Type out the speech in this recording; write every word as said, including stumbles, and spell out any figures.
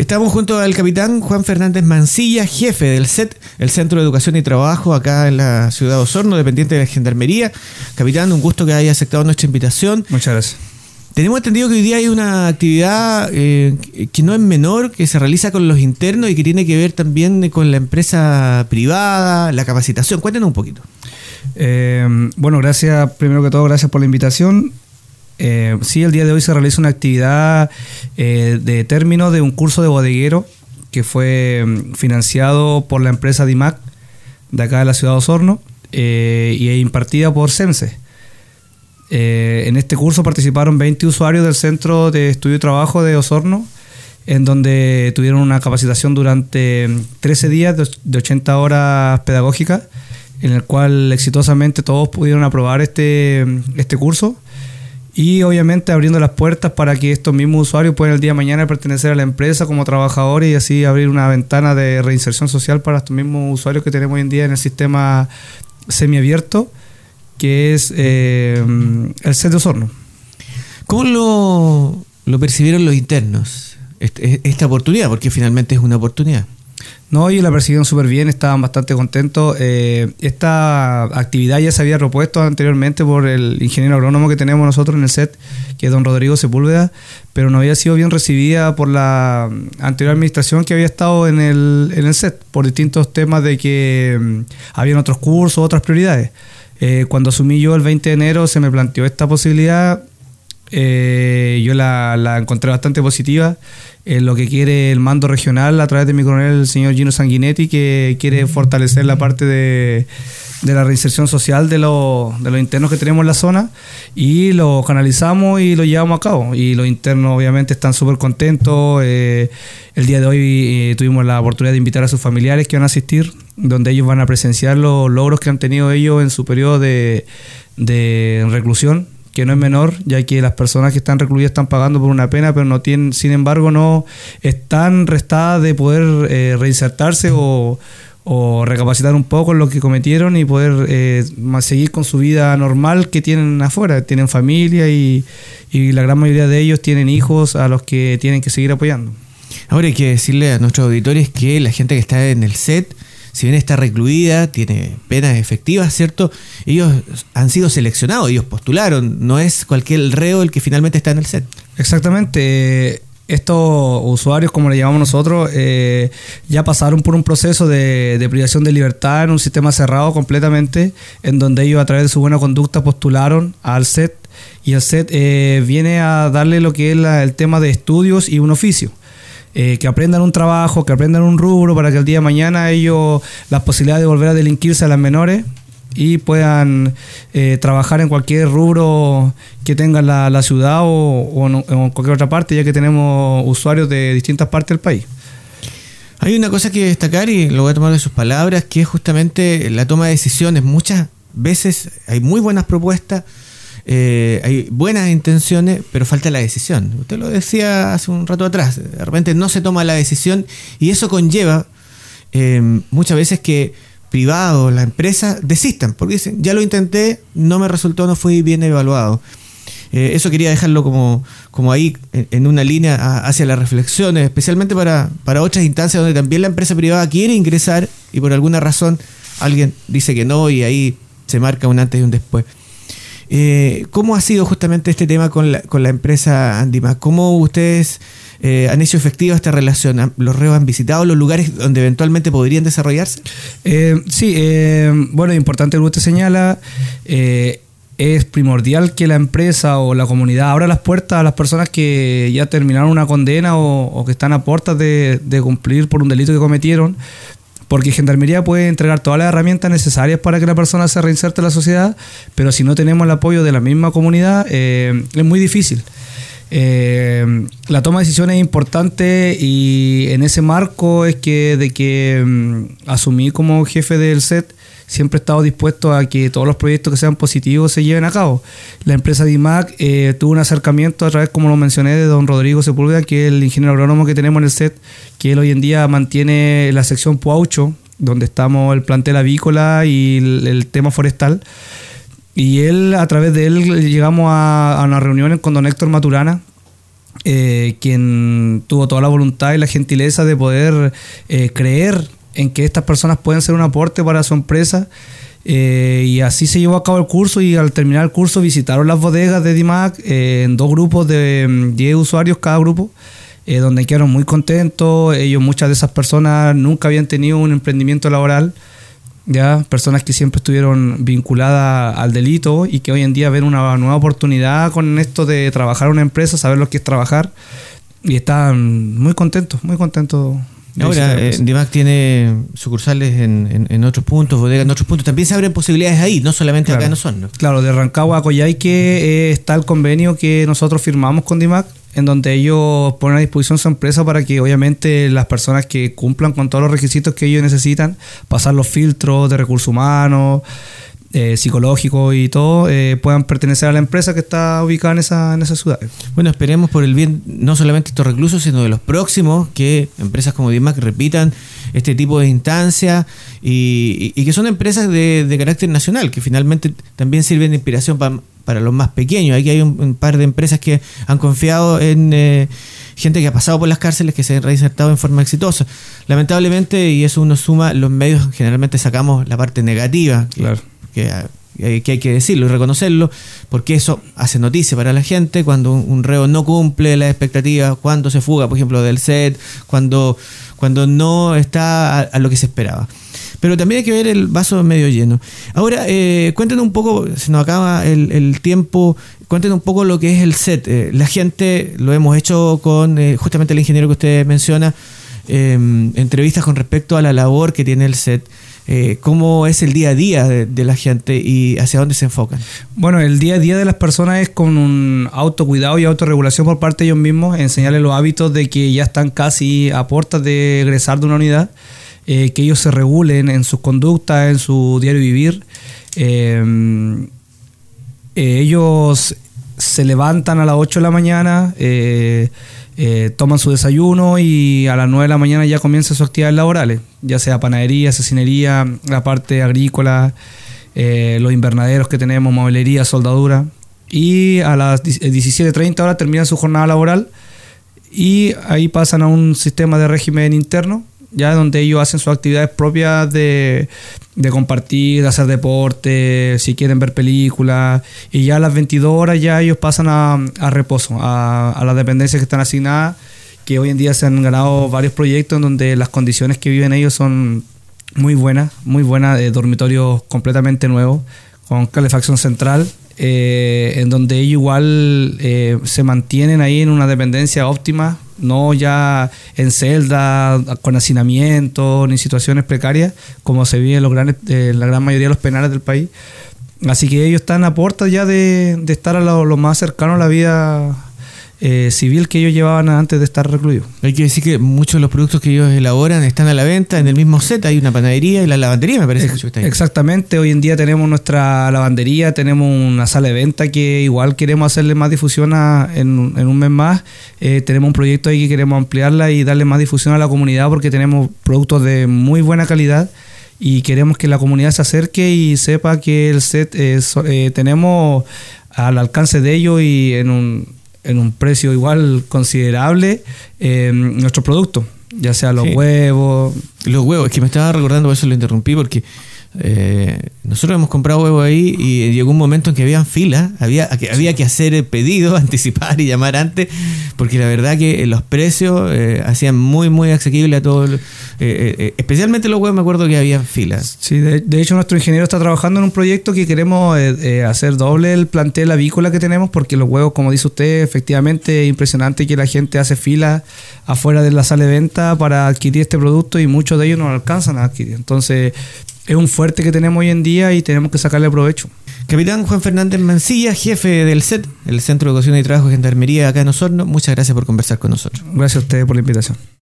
Estamos junto al capitán Juan Fernández Mancilla, jefe del C E T, el Centro de Educación y Trabajo acá en la ciudad de Osorno, dependiente de la Gendarmería. Capitán, un gusto que haya aceptado nuestra invitación. Muchas gracias. Tenemos entendido que hoy día hay una actividad eh, que no es menor, que se realiza con los internos y que tiene que ver también con la empresa privada, la capacitación. Cuéntanos un poquito. Eh, bueno, gracias, primero que todo, gracias por la invitación. Eh, sí, el día de hoy se realiza una actividad eh, de término de un curso de bodeguero que fue financiado por la empresa DIMAC de acá de la ciudad de Osorno eh, y impartida por CEMSE. Eh, en este curso participaron veinte usuarios del Centro de Estudio y Trabajo de Osorno, en donde tuvieron una capacitación durante trece días de ochenta horas pedagógicas, en el cual exitosamente todos pudieron aprobar este, este curso y obviamente abriendo las puertas para que estos mismos usuarios puedan el día de mañana pertenecer a la empresa como trabajadores y así abrir una ventana de reinserción social para estos mismos usuarios que tenemos hoy en día en el sistema semiabierto, que es eh, el C E T de Osorno. ¿Cómo lo, lo percibieron los internos este, esta oportunidad? Porque finalmente es una oportunidad. No, ellos la percibieron súper bien, estaban bastante contentos. Eh, esta actividad ya se había propuesto anteriormente por el ingeniero agrónomo que tenemos nosotros en el C E T, que es don Rodrigo Sepúlveda, pero no había sido bien recibida por la anterior administración que había estado en el, en el C E T, por distintos temas de que um, habían otros cursos, otras prioridades. Eh, cuando asumí yo el veinte de enero se me planteó esta posibilidad, eh, yo la, la encontré bastante positiva, en lo que quiere el mando regional a través de mi coronel, el señor Gino Sanguinetti, que quiere fortalecer la parte de, de la reinserción social de, lo, de los internos que tenemos en la zona, y lo canalizamos y lo llevamos a cabo, y los internos obviamente están súper contentos. Eh, el día de hoy eh, tuvimos la oportunidad de invitar a sus familiares que van a asistir, donde ellos van a presenciar los logros que han tenido ellos en su periodo de, de reclusión, que no es menor, ya que las personas que están recluidas están pagando por una pena, pero no tienen, sin embargo, no están restadas de poder eh, reinsertarse o, o recapacitar un poco en lo que cometieron y poder eh, seguir con su vida normal que tienen afuera. Tienen familia y, y la gran mayoría de ellos tienen hijos a los que tienen que seguir apoyando. Ahora hay que decirle a nuestros auditores que la gente que está en el C E T, si bien está recluida, tiene penas efectivas, ¿cierto? Ellos han sido seleccionados, ellos postularon, no es cualquier reo el que finalmente está en el C E T. Exactamente. Estos usuarios, como le llamamos nosotros, eh, ya pasaron por un proceso de, de privación de libertad en un sistema cerrado completamente, en donde ellos a través de su buena conducta postularon al C E T, y el C E T eh, viene a darle lo que es la, el tema de estudios y un oficio. Eh, que aprendan un trabajo, que aprendan un rubro para que el día de mañana ellos las posibilidades de volver a delinquirse a las menores y puedan eh, trabajar en cualquier rubro que tenga la, la ciudad o, o, no, o en cualquier otra parte, ya que tenemos usuarios de distintas partes del país. Hay una cosa que destacar y lo voy a tomar de sus palabras, que es justamente la toma de decisiones. Muchas veces hay muy buenas propuestas, Eh, hay buenas intenciones, pero falta la decisión. Usted lo decía hace un rato atrás, de repente no se toma la decisión y eso conlleva eh, muchas veces que privados, la empresa, desistan, porque dicen, ya lo intenté, no me resultó, no fui bien evaluado. Eh, eso quería dejarlo como, como ahí en, en una línea a, hacia la reflexión, especialmente para, para otras instancias donde también la empresa privada quiere ingresar y por alguna razón alguien dice que no y ahí se marca un antes y un después. Eh, ¿Cómo ha sido justamente este tema con la, con la empresa DIMAC? ¿Cómo ustedes eh, han hecho efectiva esta relación? ¿Los reos han visitado los lugares donde eventualmente podrían desarrollarse? Eh, sí, eh, bueno, es importante lo que usted señala. Eh, es primordial que la empresa o la comunidad abra las puertas a las personas que ya terminaron una condena o, o que están a puertas de, de cumplir por un delito que cometieron, porque Gendarmería puede entregar todas las herramientas necesarias para que la persona se reinserte en la sociedad, pero si no tenemos el apoyo de la misma comunidad, eh, es muy difícil. Eh, la toma de decisiones es importante y en ese marco es que de que um, asumí como jefe del C E T, siempre he estado dispuesto a que todos los proyectos que sean positivos se lleven a cabo. La empresa DIMAC eh, tuvo un acercamiento a través, como lo mencioné, de don Rodrigo Sepúlveda, que es el ingeniero agrónomo que tenemos en el C E T, que él hoy en día mantiene la sección Puaucho, donde estamos el plantel avícola y el, el tema forestal. Y él, a través de él, llegamos a, a unas reuniones con don Héctor Maturana, eh, quien tuvo toda la voluntad y la gentileza de poder eh, creer en que estas personas pueden ser un aporte para su empresa. Eh, y así se llevó a cabo el curso, y al terminar el curso visitaron las bodegas de Dimac eh, en dos grupos de diez usuarios cada grupo, eh, donde quedaron muy contentos. Ellos, muchas de esas personas nunca habían tenido un emprendimiento laboral, ya personas que siempre estuvieron vinculadas al delito y que hoy en día ven una nueva oportunidad con esto de trabajar en una empresa, saber lo que es trabajar, y están muy contentos, muy contentos. Ahora, eh, Dimac tiene sucursales en, en, en otros puntos, bodegas en otros puntos. También se abren posibilidades ahí, no solamente claro, acá en Osorno. Claro, de Rancagua a Coyhaique eh, está el convenio que nosotros firmamos con Dimac, en donde ellos ponen a disposición su empresa para que obviamente las personas que cumplan con todos los requisitos que ellos necesitan, pasar los filtros de recursos humanos, eh, psicológicos y todo, eh, puedan pertenecer a la empresa que está ubicada en esa, en esa ciudad. Bueno, esperemos por el bien no solamente de estos reclusos, sino de los próximos, que empresas como Dimac repitan este tipo de instancias y, y, y que son empresas de, de carácter nacional, que finalmente también sirven de inspiración pa, para los más pequeños. Aquí hay un, un par de empresas que han confiado en eh, gente que ha pasado por las cárceles, que se han reinsertado en forma exitosa. Lamentablemente, y eso uno suma, los medios generalmente sacamos la parte negativa, que, claro. que, que hay que decirlo y reconocerlo, porque eso hace noticia para la gente cuando un, un reo no cumple las expectativas, cuando se fuga, por ejemplo, del set, cuando, cuando no está a, a lo que se esperaba. Pero también hay que ver el vaso medio lleno. Ahora, eh, cuéntenos un poco, se nos acaba el, el tiempo, cuéntenos un poco lo que es el set. Eh, la gente, lo hemos hecho con eh, justamente el ingeniero que usted menciona, eh, entrevistas con respecto a la labor que tiene el set. Eh, ¿Cómo es el día a día de, de la gente y hacia dónde se enfocan? Bueno, el día a día de las personas es con un autocuidado y autorregulación por parte de ellos mismos, enseñarles los hábitos de que ya están casi a puertas de egresar de una unidad, eh, que ellos se regulen en sus conductas, en su diario vivir. Eh, eh, ellos se levantan a las ocho de la mañana, eh, Eh, toman su desayuno y a las nueve de la mañana ya comienzan sus actividades laborales, ya sea panadería, cecinería, la parte agrícola, eh, los invernaderos que tenemos, mueblería, soldadura, y a las diecisiete treinta horas terminan su jornada laboral y ahí pasan a un sistema de régimen interno, ya donde ellos hacen sus actividades propias de, de compartir, de hacer deporte, si quieren ver películas, y ya a las veintidós horas ya ellos pasan a, a reposo, a, a las dependencias que están asignadas, que hoy en día se han ganado varios proyectos en donde las condiciones que viven ellos son muy buenas, muy buenas, de dormitorios completamente nuevos, con calefacción central, eh, en donde ellos igual eh, se mantienen ahí en una dependencia óptima, no ya en celda, con hacinamiento, ni situaciones precarias, como se vive en los grandes, eh, la gran mayoría de los penales del país. Así que ellos están a puertas ya de, de estar a lo, lo más cercano a la vida eh, civil que ellos llevaban antes de estar recluidos. Hay que decir que muchos de los productos que ellos elaboran están a la venta en el mismo set. Hay una panadería y la lavandería, me parece. Ex- que está ahí. Exactamente, hoy en día tenemos nuestra lavandería, tenemos una sala de venta que igual queremos hacerle más difusión a, en, en un mes más. Eh, tenemos un proyecto ahí que queremos ampliarla y darle más difusión a la comunidad, porque tenemos productos de muy buena calidad y queremos que la comunidad se acerque y sepa que el set eh, so, eh, tenemos al alcance de ellos y en un en un precio igual considerable eh, nuestros productos, ya sea los sí. huevos. Los huevos, es que me estaba recordando, por eso lo interrumpí, porque eh, nosotros hemos comprado huevos ahí y llegó un momento en que habían fila, había, había que hacer el pedido, anticipar y llamar antes, porque la verdad que los precios eh, hacían muy, muy asequible a todos, eh, eh, especialmente los huevos, me acuerdo que había filas. Sí, de, de hecho nuestro ingeniero está trabajando en un proyecto que queremos eh, eh, hacer doble el plantel avícola que tenemos, porque los huevos, como dice usted, efectivamente es impresionante que la gente hace fila afuera de la sala de venta para adquirir este producto y muchos de ellos no lo alcanzan a adquirir. Entonces es un fuerte que tenemos hoy en día y tenemos que sacarle provecho. Capitán Juan Fernández Mancilla, jefe del C E T, el Centro de Educación y Trabajo de Gendarmería acá en Osorno, muchas gracias por conversar con nosotros. Gracias a ustedes por la invitación.